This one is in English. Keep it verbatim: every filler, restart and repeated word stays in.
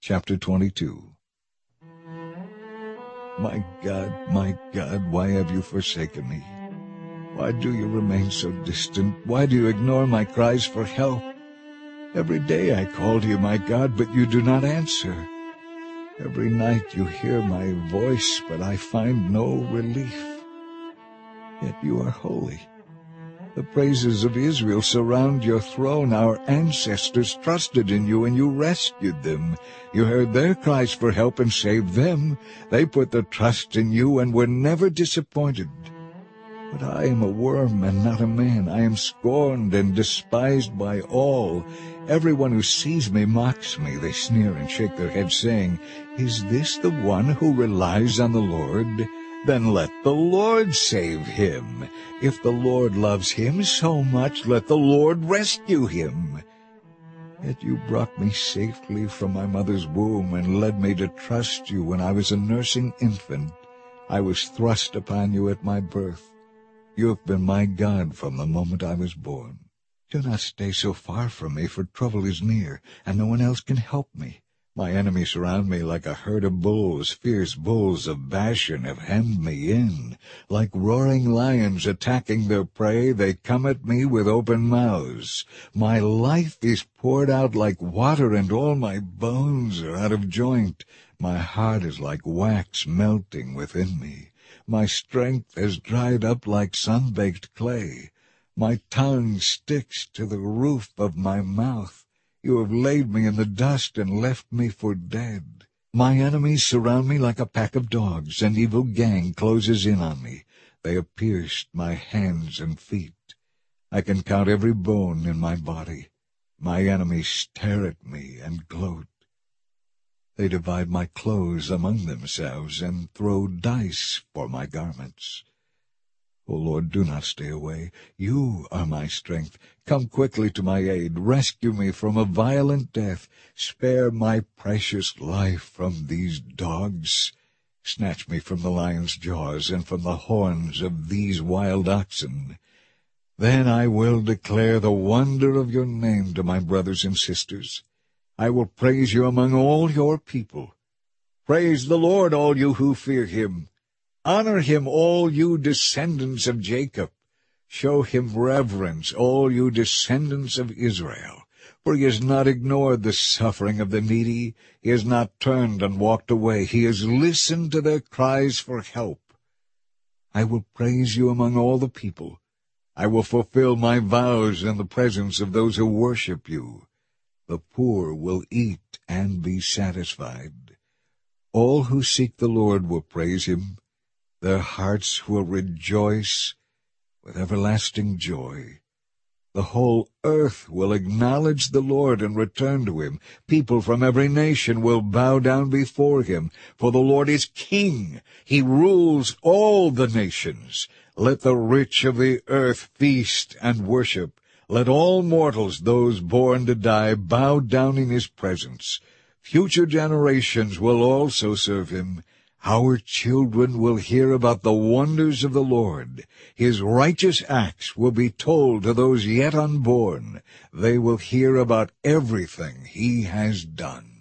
Chapter twenty-two. My God, my God, why have you forsaken me? Why do you remain so distant? Why do you ignore my cries for help? Every day I call to you, my God, but you do not answer. Every night you hear my voice, but I find no relief. Yet you are holy. The praises of Israel surround your throne. Our ancestors trusted in you, and you rescued them. You heard their cries for help and saved them. They put their trust in you and were never disappointed. But I am a worm and not a man. I am scorned and despised by all. Everyone who sees me mocks me. They sneer and shake their heads, saying, "Is this the one who relies on the Lord? Then let the Lord save him. If the Lord loves him so much, let the Lord rescue him." Yet you brought me safely from my mother's womb and led me to trust you when I was a nursing infant. I was thrust upon you at my birth. You have been my God from the moment I was born. Do not stay so far from me, for trouble is near, and no one else can help me. My enemies surround me like a herd of bulls. Fierce bulls of Bashan have hemmed me in. Like roaring lions attacking their prey, they come at me with open mouths. My life is poured out like water, and all my bones are out of joint. My heart is like wax melting within me. My strength has dried up like sun-baked clay. My tongue sticks to the roof of my mouth. You have laid me in the dust and left me for dead. My enemies surround me like a pack of dogs. An evil gang closes in on me. They have pierced my hands and feet. I can count every bone in my body. My enemies stare at me and gloat. They divide my clothes among themselves and throw dice for my garments. O Lord, do not stay away. You are my strength. Come quickly to my aid. Rescue me from a violent death. Spare my precious life from these dogs. Snatch me from the lion's jaws and from the horns of these wild oxen. Then I will declare the wonder of your name to my brothers and sisters. I will praise you among all your people. Praise the Lord, all you who fear him. Honor him, all you descendants of Jacob. Show him reverence, all you descendants of Israel. For he has not ignored the suffering of the needy. He has not turned and walked away. He has listened to their cries for help. I will praise you among all the people. I will fulfill my vows in the presence of those who worship you. The poor will eat and be satisfied. All who seek the Lord will praise him. Their hearts will rejoice with everlasting joy. The whole earth will acknowledge the Lord and return to him. People from every nation will bow down before him, for the Lord is king. He rules all the nations. Let the rich of the earth feast and worship. Let all mortals, those born to die, bow down in his presence. Future generations will also serve him. Our children will hear about the wonders of the Lord. His righteous acts will be told to those yet unborn. They will hear about everything he has done.